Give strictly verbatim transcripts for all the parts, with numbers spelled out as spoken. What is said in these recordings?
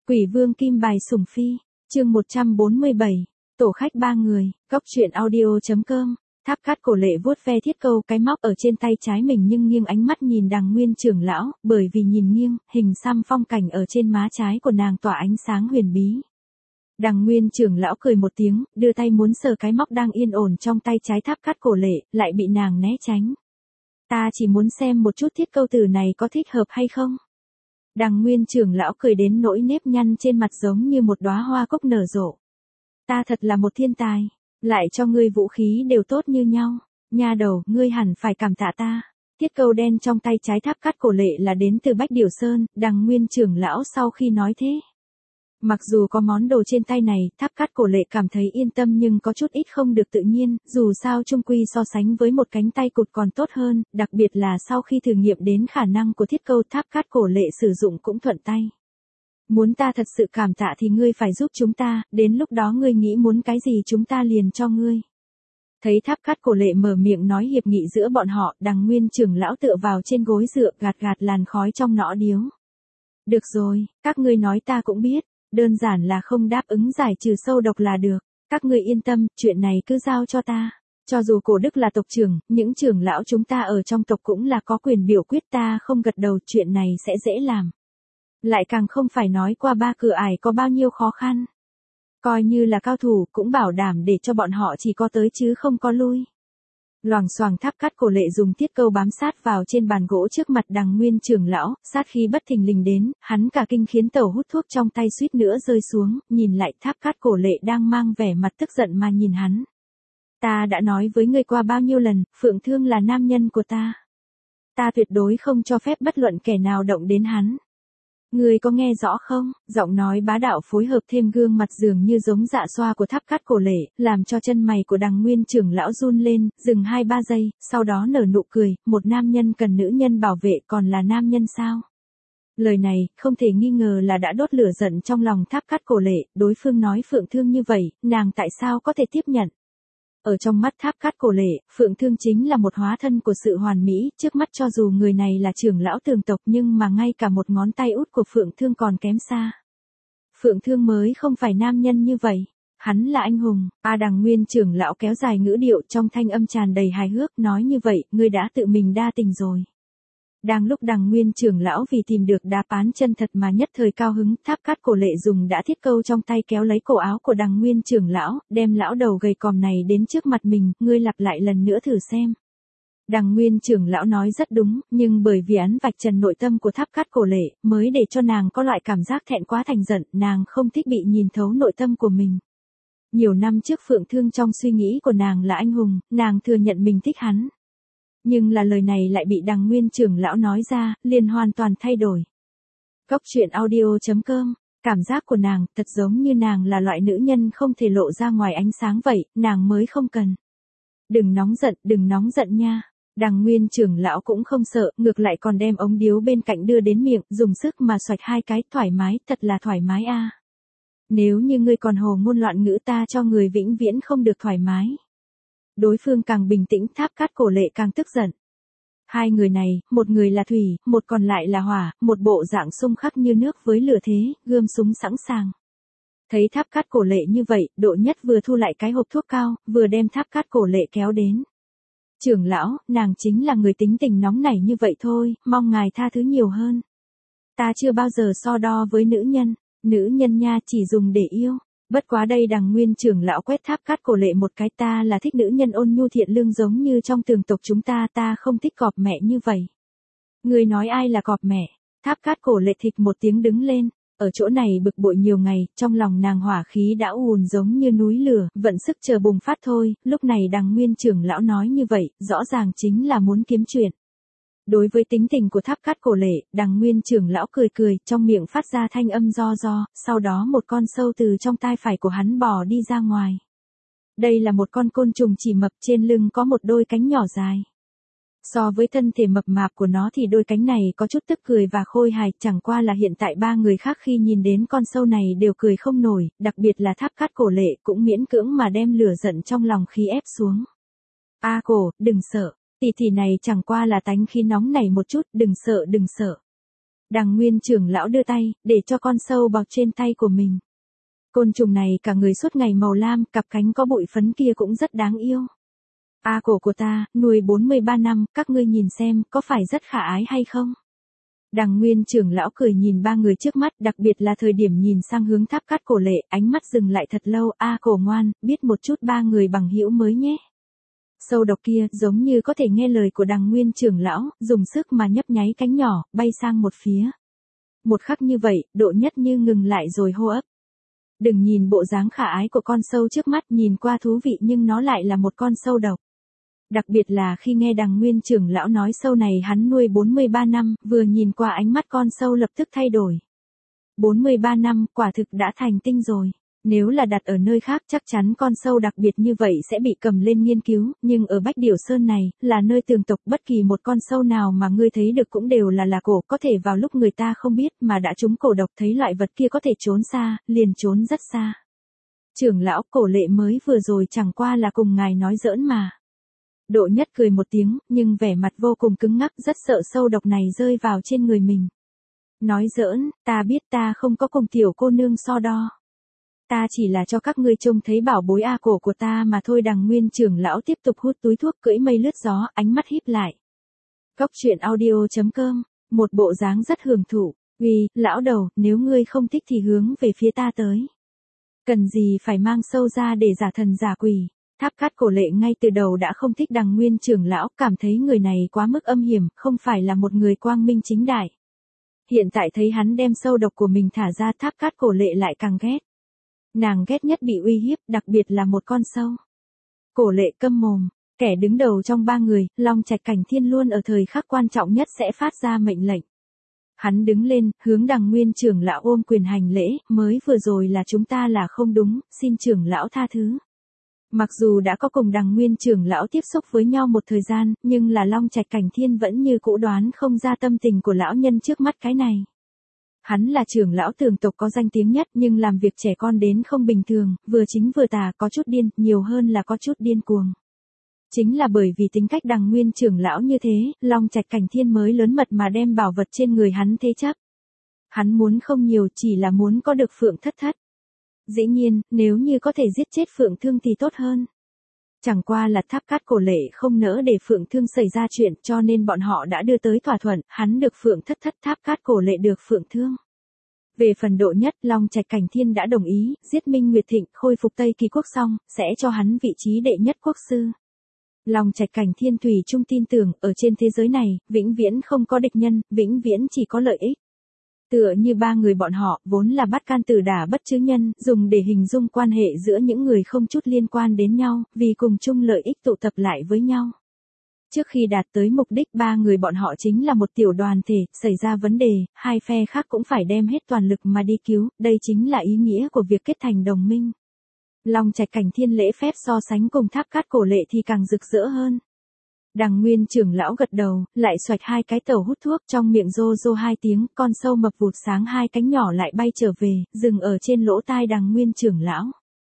Quỷ vương kim bài sủng phi, chương một trăm bốn mươi bảy, tổ khách ba người, góc truyện audio.com, Tháp Cát Cổ Lệ vuốt ve thiết câu cái móc ở trên tay trái mình nhưng nghiêng ánh mắt nhìn Đằng Nguyên trưởng lão, bởi vì nhìn nghiêng, hình xăm phong cảnh ở trên má trái của nàng tỏa ánh sáng huyền bí. Đằng Nguyên trưởng lão cười một tiếng, đưa tay muốn sờ cái móc đang yên ổn trong tay trái Tháp Cát Cổ Lệ, lại bị nàng né tránh. Ta chỉ muốn xem một chút thiết câu từ này có thích hợp hay không. Đằng Nguyên trưởng lão cười đến nỗi nếp nhăn trên mặt giống như một đóa hoa cúc nở rộ. Ta thật là một thiên tài, lại cho ngươi vũ khí đều tốt như nhau. Nha đầu, ngươi hẳn phải cảm tạ ta. Thiết câu đen trong tay trái Tháp Cát Cổ Lệ là đến từ Bách Điểu Sơn, Đằng Nguyên trưởng lão sau khi nói thế. Mặc dù có món đồ trên tay này, Tháp Cát Cổ Lệ cảm thấy yên tâm nhưng có chút ít không được tự nhiên, dù sao chung quy so sánh với một cánh tay cụt còn tốt hơn, đặc biệt là sau khi thử nghiệm đến khả năng của thiết câu Tháp Cát Cổ Lệ sử dụng cũng thuận tay. Muốn ta thật sự cảm tạ thì ngươi phải giúp chúng ta, đến lúc đó ngươi nghĩ muốn cái gì chúng ta liền cho ngươi. Thấy Tháp Cát Cổ Lệ mở miệng nói hiệp nghị giữa bọn họ, Đằng Nguyên trưởng lão tựa vào trên gối dựa gạt gạt làn khói trong nõ điếu. Được rồi, các ngươi nói ta cũng biết. Đơn giản là không đáp ứng giải trừ sâu độc là được. Các ngươi yên tâm, chuyện này cứ giao cho ta. Cho dù cổ đức là tộc trưởng, những trưởng lão chúng ta ở trong tộc cũng là có quyền biểu quyết, ta không gật đầu chuyện này sẽ dễ làm. Lại càng không phải nói qua ba cửa ải có bao nhiêu khó khăn. Coi như là cao thủ cũng bảo đảm để cho bọn họ chỉ có tới chứ không có lui. Loảng xoảng Tháp Cát Cổ Lệ dùng thiết câu bám sát vào trên bàn gỗ trước mặt Đằng Nguyên trưởng lão, sát khí bất thình lình đến, hắn cả kinh khiến tẩu hút thuốc trong tay suýt nữa rơi xuống, nhìn lại Tháp Cát Cổ Lệ đang mang vẻ mặt tức giận mà nhìn hắn. Ta đã nói với ngươi qua bao nhiêu lần, Phượng Thương là nam nhân của ta. Ta tuyệt đối không cho phép bất luận kẻ nào động đến hắn. Ngươi có nghe rõ không? Giọng nói bá đạo phối hợp thêm gương mặt dường như giống dạ xoa của Tháp Cát Cổ Lệ, làm cho chân mày của Đằng Nguyên trưởng lão run lên, dừng hai ba giây, sau đó nở nụ cười, một nam nhân cần nữ nhân bảo vệ còn là nam nhân sao? Lời này, không thể nghi ngờ là đã đốt lửa giận trong lòng Tháp Cát Cổ Lệ, đối phương nói Phượng Thương như vậy, nàng tại sao có thể tiếp nhận? Ở trong mắt Tháp Cát Cổ Lệ, Phượng Thương chính là một hóa thân của sự hoàn mỹ, trước mắt cho dù người này là trưởng lão tường tộc nhưng mà ngay cả một ngón tay út của Phượng Thương còn kém xa. Phượng Thương mới không phải nam nhân như vậy, hắn là anh hùng. A Đằng Nguyên trưởng lão kéo dài ngữ điệu trong thanh âm tràn đầy hài hước, nói như vậy, ngươi đã tự mình đa tình rồi. Đang lúc Đằng Nguyên trưởng lão vì tìm được đáp án chân thật mà nhất thời cao hứng, Tháp Cát Cổ Lệ dùng đã thiết câu trong tay kéo lấy cổ áo của Đằng Nguyên trưởng lão, đem lão đầu gầy còm này đến trước mặt mình, ngươi lặp lại lần nữa thử xem. Đằng Nguyên trưởng lão nói rất đúng, nhưng bởi vì án vạch trần nội tâm của Tháp Cát Cổ Lệ, mới để cho nàng có loại cảm giác thẹn quá thành giận, nàng không thích bị nhìn thấu nội tâm của mình. Nhiều năm trước Phượng Thương trong suy nghĩ của nàng là anh hùng, nàng thừa nhận mình thích hắn. Nhưng là lời này lại bị Đằng Nguyên trưởng lão nói ra, liền hoàn toàn thay đổi. Góc truyện audio.com, cảm giác của nàng, thật giống như nàng là loại nữ nhân không thể lộ ra ngoài ánh sáng vậy, nàng mới không cần. Đừng nóng giận, đừng nóng giận nha. Đằng Nguyên trưởng lão cũng không sợ, ngược lại còn đem ống điếu bên cạnh đưa đến miệng, dùng sức mà xoạch hai cái, thoải mái, thật là thoải mái a. À. Nếu như ngươi còn hồ ngôn loạn ngữ ta cho người vĩnh viễn không được thoải mái. Đối phương càng bình tĩnh, Tháp Cát Cổ Lệ càng tức giận. Hai người này, một người là thủy, một còn lại là hỏa, một bộ dạng xung khắc như nước với lửa thế, gươm súng sẵn sàng. Thấy Tháp Cát Cổ Lệ như vậy, Độ Nhất vừa thu lại cái hộp thuốc cao, vừa đem Tháp Cát Cổ Lệ kéo đến. Trưởng lão, nàng chính là người tính tình nóng nảy như vậy thôi, mong ngài tha thứ nhiều hơn. Ta chưa bao giờ so đo với nữ nhân, nữ nhân nha chỉ dùng để yêu. Bất quá đây Đằng Nguyên trưởng lão quét Tháp Cát Cổ Lệ một cái, ta là thích nữ nhân ôn nhu thiện lương giống như trong tường tộc chúng ta, ta không thích cọp mẹ như vậy. Người nói ai là cọp mẹ? Tháp Cát Cổ Lệ thịch một tiếng đứng lên, ở chỗ này bực bội nhiều ngày, trong lòng nàng hỏa khí đã ùn giống như núi lửa, vận sức chờ bùng phát thôi, lúc này Đằng Nguyên trưởng lão nói như vậy, rõ ràng chính là muốn kiếm chuyện. Đối với tính tình của Tháp Cát Cổ Lệ, Đằng Nguyên trưởng lão cười cười, trong miệng phát ra thanh âm do do, sau đó một con sâu từ trong tai phải của hắn bò đi ra ngoài. Đây là một con côn trùng chỉ mập, trên lưng có một đôi cánh nhỏ dài. So với thân thể mập mạp của nó thì đôi cánh này có chút tức cười và khôi hài, chẳng qua là hiện tại ba người khác khi nhìn đến con sâu này đều cười không nổi, đặc biệt là Tháp Cát Cổ Lệ cũng miễn cưỡng mà đem lửa giận trong lòng khí ép xuống. A Cổ, đừng sợ. Tỷ tỷ này chẳng qua là tánh khí nóng này một chút, đừng sợ đừng sợ. Đằng Nguyên trưởng lão đưa tay, để cho con sâu bọc trên tay của mình. Côn trùng này cả người suốt ngày màu lam, cặp cánh có bụi phấn kia cũng rất đáng yêu. A cổ của ta, nuôi bốn mươi ba năm, các ngươi nhìn xem, có phải rất khả ái hay không? Đằng Nguyên trưởng lão cười nhìn ba người trước mắt, đặc biệt là thời điểm nhìn sang hướng Tháp Cát Cổ Lệ, ánh mắt dừng lại thật lâu. A cổ ngoan, biết một chút ba người bằng hữu mới nhé. Sâu độc kia, giống như có thể nghe lời của đằng Nguyên trưởng lão, dùng sức mà nhấp nháy cánh nhỏ, bay sang một phía. Một khắc như vậy, Độ Nhất Như ngừng lại rồi hô ấp. Đừng nhìn bộ dáng khả ái của con sâu trước mắt, nhìn qua thú vị nhưng nó lại là một con sâu độc. Đặc biệt là khi nghe đằng Nguyên trưởng lão nói sâu này hắn nuôi bốn mươi ba năm, vừa nhìn qua ánh mắt con sâu lập tức thay đổi. bốn mươi ba năm, quả thực đã thành tinh rồi. Nếu là đặt ở nơi khác chắc chắn con sâu đặc biệt như vậy sẽ bị cầm lên nghiên cứu, nhưng ở Bách Điểu Sơn này, là nơi tường tộc, bất kỳ một con sâu nào mà ngươi thấy được cũng đều là là cổ, có thể vào lúc người ta không biết mà đã trúng cổ độc, thấy loại vật kia có thể trốn xa, liền trốn rất xa. Trưởng lão, Cổ Lệ mới vừa rồi chẳng qua là cùng ngài nói giỡn mà. Độ Nhất cười một tiếng, nhưng vẻ mặt vô cùng cứng ngắc, rất sợ sâu độc này rơi vào trên người mình. Nói giỡn, ta biết ta không có cùng tiểu cô nương so đo. Ta chỉ là cho các ngươi trông thấy bảo bối A cổ của ta mà thôi. Đằng Nguyên trưởng lão tiếp tục hút túi thuốc, cưỡi mây lướt gió, ánh mắt híp lại. Góc truyện audio chấm com, một bộ dáng rất hưởng thụ. Uy, lão đầu, nếu ngươi không thích thì hướng về phía ta tới. Cần gì phải mang sâu ra để giả thần giả quỷ. Tháp Cát Cổ Lệ ngay từ đầu đã không thích đằng Nguyên trưởng lão, cảm thấy người này quá mức âm hiểm, không phải là một người quang minh chính đại. Hiện tại thấy hắn đem sâu độc của mình thả ra, Tháp Cát Cổ Lệ lại càng ghét. Nàng ghét nhất bị uy hiếp, đặc biệt là một con sâu. Cổ Lệ câm mồm, kẻ đứng đầu trong ba người, Long Trạch Cảnh Thiên luôn ở thời khắc quan trọng nhất sẽ phát ra mệnh lệnh. Hắn đứng lên, hướng đằng Nguyên trưởng lão ôm quyền hành lễ, mới vừa rồi là chúng ta là không đúng, xin trưởng lão tha thứ. Mặc dù đã có cùng đằng Nguyên trưởng lão tiếp xúc với nhau một thời gian, nhưng là Long Trạch Cảnh Thiên vẫn như cũ đoán không ra tâm tình của lão nhân trước mắt cái này. Hắn là trưởng lão tường tộc có danh tiếng nhất, nhưng làm việc trẻ con đến không bình thường, vừa chính vừa tà, có chút điên, nhiều hơn là có chút điên cuồng. Chính là bởi vì tính cách đằng Nguyên trưởng lão như thế, Long Trạch Cảnh Thiên mới lớn mật mà đem bảo vật trên người hắn thế chấp. Hắn muốn không nhiều, chỉ là muốn có được Phượng Thất Thất. Dĩ nhiên, nếu như có thể giết chết Phượng Thương thì tốt hơn. Chẳng qua là Tháp Cát Cổ Lệ không nỡ để Phượng Thương xảy ra chuyện, cho nên bọn họ đã đưa tới thỏa thuận, hắn được Phượng Thất Thất, Tháp Cát Cổ Lệ được Phượng Thương. Về phần Độ Nhất, Long Trạch Cảnh Thiên đã đồng ý, giết Minh Nguyệt Thịnh, khôi phục Tây Kỳ quốc xong, sẽ cho hắn vị trí đệ nhất quốc sư. Long Trạch Cảnh Thiên thủy chung tin tưởng, ở trên thế giới này, vĩnh viễn không có địch nhân, vĩnh viễn chỉ có lợi ích. Tựa như ba người bọn họ, vốn là bắt can tử đả bất chứ nhân, dùng để hình dung quan hệ giữa những người không chút liên quan đến nhau, vì cùng chung lợi ích tụ tập lại với nhau. Trước khi đạt tới mục đích, ba người bọn họ chính là một tiểu đoàn thể, xảy ra vấn đề, hai phe khác cũng phải đem hết toàn lực mà đi cứu, đây chính là ý nghĩa của việc kết thành đồng minh. Long Trạch Cảnh Thiên lễ phép so sánh cùng Tháp Cát Cổ Lệ thì càng rực rỡ hơn. Đằng Nguyên trưởng lão gật đầu, lại xoạch hai cái tẩu hút thuốc, trong miệng rô rô hai tiếng, con sâu mập vụt sáng hai cánh nhỏ lại bay trở về, dừng ở trên lỗ tai đằng Nguyên trưởng lão.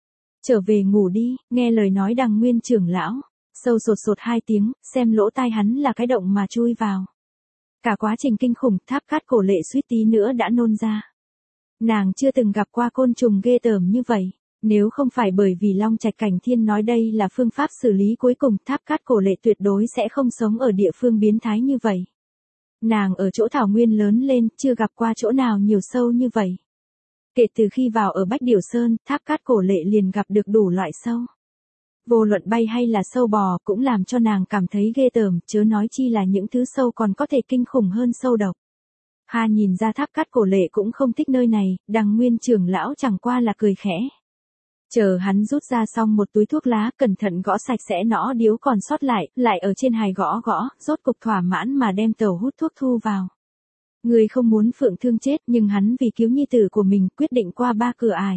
Trở về ngủ đi, nghe lời nói đằng Nguyên trưởng lão. Sâu sột sột hai tiếng, xem lỗ tai hắn là cái động mà chui vào. Cả quá trình kinh khủng, Tháp Cát Cổ Lệ suýt tí nữa đã nôn ra. Nàng chưa từng gặp qua côn trùng ghê tởm như vậy. Nếu không phải bởi vì Long Trạch Cảnh Thiên nói đây là phương pháp xử lý cuối cùng, Tháp Cát Cổ Lệ tuyệt đối sẽ không sống ở địa phương biến thái như vậy. Nàng ở chỗ thảo nguyên lớn lên, chưa gặp qua chỗ nào nhiều sâu như vậy. Kể từ khi vào ở Bách Điểu Sơn, Tháp Cát Cổ Lệ liền gặp được đủ loại sâu. Vô luận bay hay là sâu bò cũng làm cho nàng cảm thấy ghê tởm, chớ nói chi là những thứ sâu còn có thể kinh khủng hơn sâu độc. Hà nhìn ra Tháp Cát Cổ Lệ cũng không thích nơi này, đằng Nguyên trưởng lão chẳng qua là cười khẽ. Chờ hắn rút ra xong một túi thuốc lá, cẩn thận gõ sạch sẽ nõ điếu còn sót lại, lại ở trên hài gõ gõ, rốt cục thỏa mãn mà đem tẩu hút thuốc thu vào. Người không muốn Phượng Thương chết, nhưng hắn vì cứu nhi tử của mình quyết định qua ba cửa ải.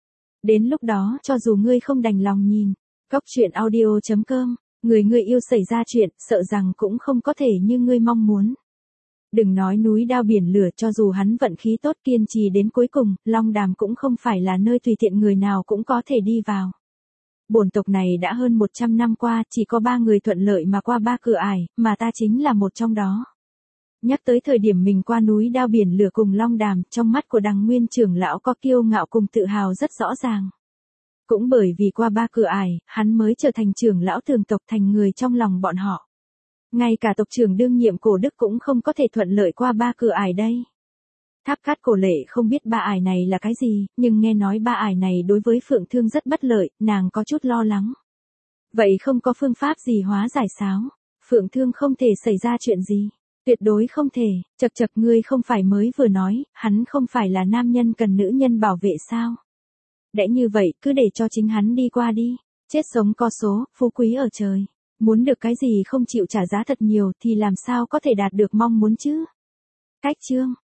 Đến lúc đó, cho dù ngươi không đành lòng nhìn, góc truyện audio chấm com, người ngươi yêu xảy ra chuyện, sợ rằng cũng không có thể như ngươi mong muốn. Đừng nói núi đao biển lửa, cho dù hắn vận khí tốt kiên trì đến cuối cùng, Long Đàm cũng không phải là nơi tùy tiện người nào cũng có thể đi vào. Bổn tộc này đã hơn một trăm năm qua, chỉ có ba người thuận lợi mà qua ba cửa ải, mà ta chính là một trong đó. Nhắc tới thời điểm mình qua núi đao biển lửa cùng Long Đàm, trong mắt của Đằng Nguyên trưởng lão có kiêu ngạo cùng tự hào rất rõ ràng. Cũng bởi vì qua ba cửa ải, hắn mới trở thành trưởng lão thường tộc, thành người trong lòng bọn họ. Ngay cả tộc trưởng đương nhiệm Cổ Đức cũng không có thể thuận lợi qua ba cửa ải đây. Tháp Cát Cổ Lệ không biết ba ải này là cái gì, nhưng nghe nói ba ải này đối với Phượng Thương rất bất lợi, nàng có chút lo lắng. Vậy không có phương pháp gì hóa giải sao? Phượng Thương không thể xảy ra chuyện gì. Tuyệt đối không thể. Chật chật, ngươi không phải mới vừa nói, hắn không phải là nam nhân cần nữ nhân bảo vệ sao? Đã như vậy, cứ để cho chính hắn đi qua đi. Chết sống có số, phú quý ở trời. Muốn được cái gì không chịu trả giá thật nhiều thì làm sao có thể đạt được mong muốn chứ? Cách chương